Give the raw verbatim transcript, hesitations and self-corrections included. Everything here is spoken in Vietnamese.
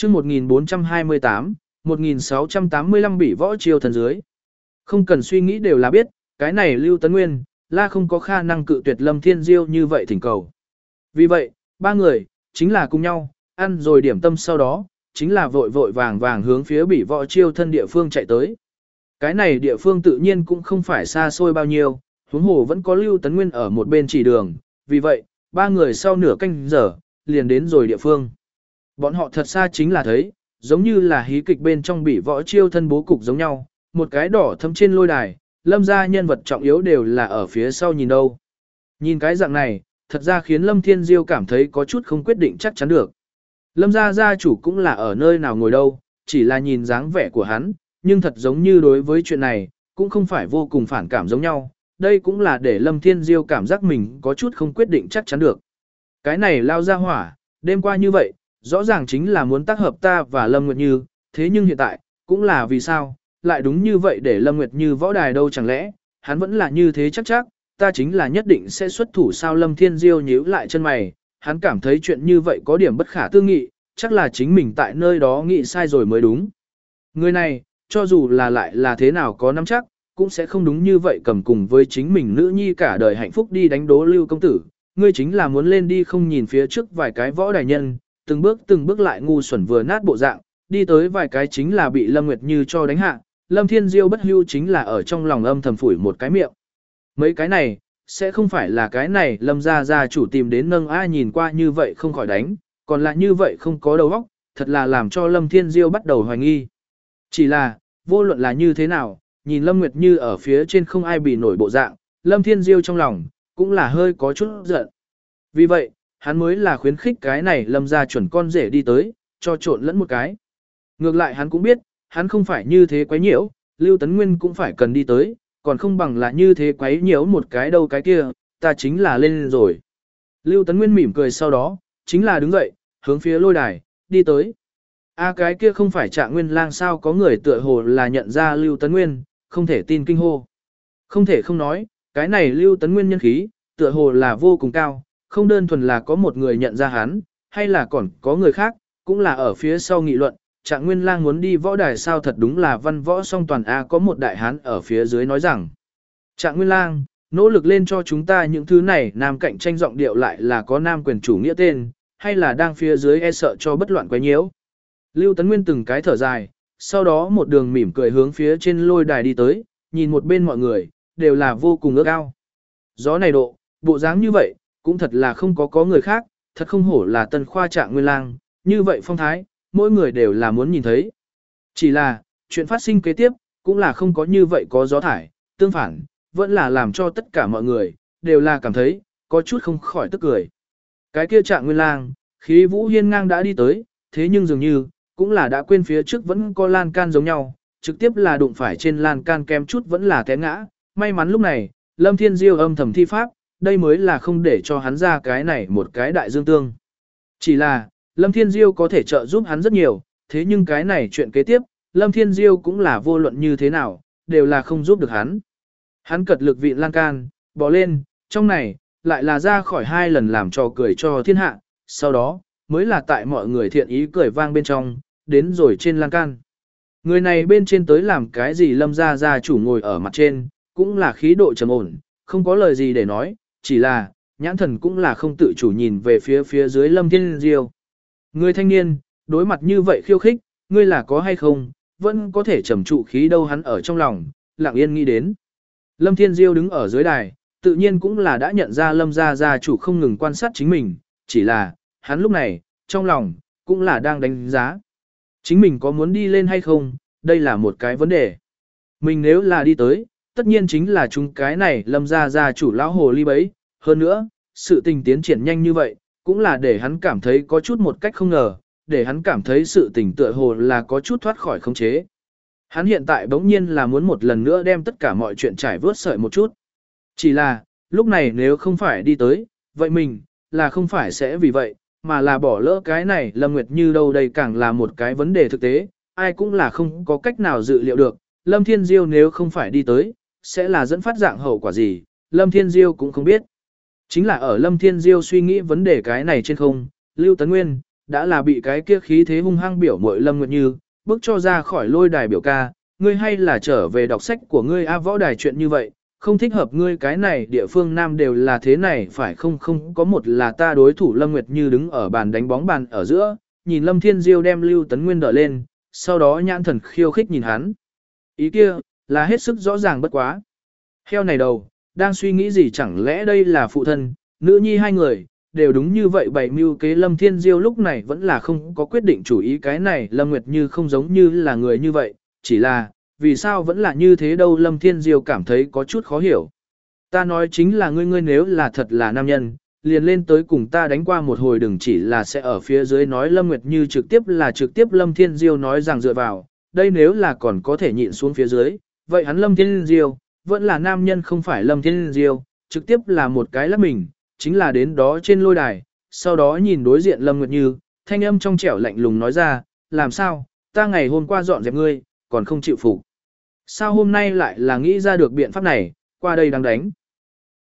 chương một nghìn bốn trăm hai mươi tám, một nghìn sáu trăm tám mươi lăm bỉ võ chiêu thần dưới. Không cần suy nghĩ đều là biết, cái này Lưu Tấn Nguyên, là không có khả năng cự tuyệt Lâm Thiên Diêu như vậy thỉnh cầu. Vì vậy, ba người, chính là cùng nhau, ăn rồi điểm tâm sau đó, chính là vội vội vàng vàng hướng phía bỉ võ chiêu thân địa phương chạy tới. Cái này địa phương tự nhiên cũng không phải xa xôi bao nhiêu, huống hồ vẫn có Lưu Tấn Nguyên ở một bên chỉ đường, vì vậy, ba người sau nửa canh giờ, liền đến rồi địa phương. Bọn họ thật xa chính là thấy, giống như là hí kịch bên trong bỉ võ chiêu thân bố cục giống nhau, một cái đỏ thâm trên lôi đài, Lâm gia nhân vật trọng yếu đều là ở phía sau nhìn đâu. Nhìn cái dạng này, thật ra khiến Lâm Thiên Diêu cảm thấy có chút không quyết định chắc chắn được. Lâm gia gia chủ cũng là ở nơi nào ngồi đâu, chỉ là nhìn dáng vẻ của hắn, nhưng thật giống như đối với chuyện này, cũng không phải vô cùng phản cảm giống nhau. Đây cũng là để Lâm Thiên Diêu cảm giác mình có chút không quyết định chắc chắn được. Cái này lao ra hỏa, đêm qua như vậy, rõ ràng chính là muốn tác hợp ta và Lâm Nguyệt Như, thế nhưng hiện tại, cũng là vì sao, lại đúng như vậy để Lâm Nguyệt Như võ đài đâu chẳng lẽ, hắn vẫn là như thế chắc chắc, ta chính là nhất định sẽ xuất thủ sao. Lâm Thiên Diêu nhíu lại chân mày, hắn cảm thấy chuyện như vậy có điểm bất khả tư nghị, chắc là chính mình tại nơi đó nghĩ sai rồi mới đúng. Người này, cho dù là lại là thế nào có nắm chắc, cũng sẽ không đúng như vậy cầm cùng với chính mình nữ nhi cả đời hạnh phúc đi đánh đố Lưu công tử. Ngươi chính là muốn lên đi không nhìn phía trước vài cái võ đài nhân, từng bước từng bước lại ngu xuẩn vừa nát bộ dạng, đi tới vài cái chính là bị Lâm Nguyệt Như cho đánh hạ. Lâm Thiên Diêu bất hưu chính là ở trong lòng âm thầm phủi một cái miệng. Mấy cái này, sẽ không phải là cái này Lâm gia gia chủ tìm đến nâng ai nhìn qua như vậy không khỏi đánh, còn lại như vậy không có đầu óc, thật là làm cho Lâm Thiên Diêu bắt đầu hoài nghi. Chỉ là, vô luận là như thế nào, nhìn Lâm Nguyệt Như ở phía trên không ai bị nổi bộ dạng, Lâm Thiên Diêu trong lòng, cũng là hơi có chút giận. Vì vậy, hắn mới là khuyến khích cái này Lâm gia chuẩn con rể đi tới, cho trộn lẫn một cái. Ngược lại hắn cũng biết, hắn không phải như thế quấy nhiễu, Lưu Tấn Nguyên cũng phải cần đi tới, còn không bằng là như thế quấy nhiễu một cái đâu cái kia, ta chính là lên rồi. Lưu Tấn Nguyên mỉm cười sau đó, chính là đứng dậy, hướng phía lôi đài, đi tới. A cái kia không phải Trạng Nguyên Lang sao, có người tựa hồ là nhận ra Lưu Tấn Nguyên, không thể tin kinh hô. Không thể không nói, cái này Lưu Tấn Nguyên nhân khí, tựa hồ là vô cùng cao, không đơn thuần là có một người nhận ra hắn, hay là còn có người khác, cũng là ở phía sau nghị luận. Trạng Nguyên Lang muốn đi võ đài sao, thật đúng là văn võ song toàn a. Có một đại hán ở phía dưới nói rằng, Trạng Nguyên Lang, nỗ lực lên cho chúng ta những thứ này, nam cạnh tranh giọng điệu lại là có nam quyền chủ nghĩa tên, hay là đang phía dưới e sợ cho bất loạn quấy nhiễu. Lưu Tấn Nguyên từng cái thở dài, sau đó một đường mỉm cười hướng phía trên lôi đài đi tới, nhìn một bên mọi người, đều là vô cùng ước ao. Gió này độ, bộ dáng như vậy, cũng thật là không có có người khác, thật không hổ là Tân Khoa Trạng Nguyên Lang, như vậy phong thái, mỗi người đều là muốn nhìn thấy. Chỉ là, chuyện phát sinh kế tiếp, cũng là không có như vậy có gió thải, tương phản, vẫn là làm cho tất cả mọi người, đều là cảm thấy, có chút không khỏi tức cười. Cái kia Trạng Nguyên Lang, khí vũ hiên ngang đã đi tới, thế nhưng dường như, cũng là đã quên phía trước vẫn có lan can giống nhau, trực tiếp là đụng phải trên lan can kem chút vẫn là té ngã. May mắn lúc này, Lâm Thiên Diêu âm thầm thi pháp, đây mới là không để cho hắn ra cái này một cái đại dương tương. Chỉ là, Lâm Thiên Diêu có thể trợ giúp hắn rất nhiều, thế nhưng cái này chuyện kế tiếp, Lâm Thiên Diêu cũng là vô luận như thế nào, đều là không giúp được hắn. Hắn cật lực vị lan can, bỏ lên, trong này, lại là ra khỏi hai lần làm trò cười cho thiên hạ, sau đó, mới là tại mọi người thiện ý cười vang bên trong, đến rồi trên lan can. Người này bên trên tới làm cái gì, Lâm gia gia chủ ngồi ở mặt trên, cũng là khí độ trầm ổn, không có lời gì để nói, chỉ là, nhãn thần cũng là không tự chủ nhìn về phía phía dưới Lâm Thiên Diêu. Người thanh niên, đối mặt như vậy khiêu khích, ngươi là có hay không, vẫn có thể trầm trụ khí đâu, hắn ở trong lòng, lặng yên nghĩ đến. Lâm Thiên Diêu đứng ở dưới đài, tự nhiên cũng là đã nhận ra Lâm gia gia chủ không ngừng quan sát chính mình, chỉ là, hắn lúc này, trong lòng, cũng là đang đánh giá. Chính mình có muốn đi lên hay không, đây là một cái vấn đề. Mình nếu là đi tới, tất nhiên chính là chúng cái này Lâm gia gia chủ lão hồ ly bấy. Hơn nữa, sự tình tiến triển nhanh như vậy, cũng là để hắn cảm thấy có chút một cách không ngờ, để hắn cảm thấy sự tình tựa hồ là có chút thoát khỏi khống chế. Hắn hiện tại bỗng nhiên là muốn một lần nữa đem tất cả mọi chuyện trải vớt sợi một chút. Chỉ là, lúc này nếu không phải đi tới, vậy mình, là không phải sẽ vì vậy, mà là bỏ lỡ cái này Lâm Nguyệt Như đâu, đây càng là một cái vấn đề thực tế, ai cũng là không có cách nào dự liệu được, Lâm Thiên Diêu nếu không phải đi tới, sẽ là dẫn phát dạng hậu quả gì, Lâm Thiên Diêu cũng không biết. Chính là ở Lâm Thiên Diêu suy nghĩ vấn đề cái này trên không, Lưu Tấn Nguyên, đã là bị cái kia khí thế hung hăng biểu muội Lâm Nguyệt Như, bước cho ra khỏi lôi đài biểu ca, ngươi hay là trở về đọc sách của ngươi a võ đài chuyện như vậy, không thích hợp ngươi cái này địa phương nam đều là thế này phải không không có một là ta đối thủ Lâm Nguyệt Như đứng ở bàn đánh bóng bàn ở giữa, nhìn Lâm Thiên Diêu đem Lưu Tấn Nguyên đỡ lên, sau đó nhãn thần khiêu khích nhìn hắn. Ý kia, là hết sức rõ ràng bất quá. Heo này đầu, đang suy nghĩ gì chẳng lẽ đây là phụ thân, nữ nhi hai người, đều đúng như vậy bày mưu kế Lâm Thiên Diêu lúc này vẫn là không có quyết định chủ ý cái này Lâm Nguyệt Như không giống như là người như vậy, chỉ là, vì sao vẫn là như thế đâu Lâm Thiên Diêu cảm thấy có chút khó hiểu. Ta nói chính là ngươi ngươi nếu là thật là nam nhân, liền lên tới cùng ta đánh qua một hồi đừng chỉ là sẽ ở phía dưới nói Lâm Nguyệt Như trực tiếp là trực tiếp Lâm Thiên Diêu nói rằng dựa vào, đây nếu là còn có thể nhịn xuống phía dưới, vậy hắn Lâm Thiên Diêu, vẫn là nam nhân không phải Lâm Thiên Diêu, trực tiếp là một cái lắc mình, chính là đến đó trên lôi đài, sau đó nhìn đối diện Lâm Nguyệt Như, thanh âm trong trẻo lạnh lùng nói ra, làm sao, ta ngày hôm qua dọn dẹp ngươi, còn không chịu phục. Sao hôm nay lại là nghĩ ra được biện pháp này, qua đây đang đánh.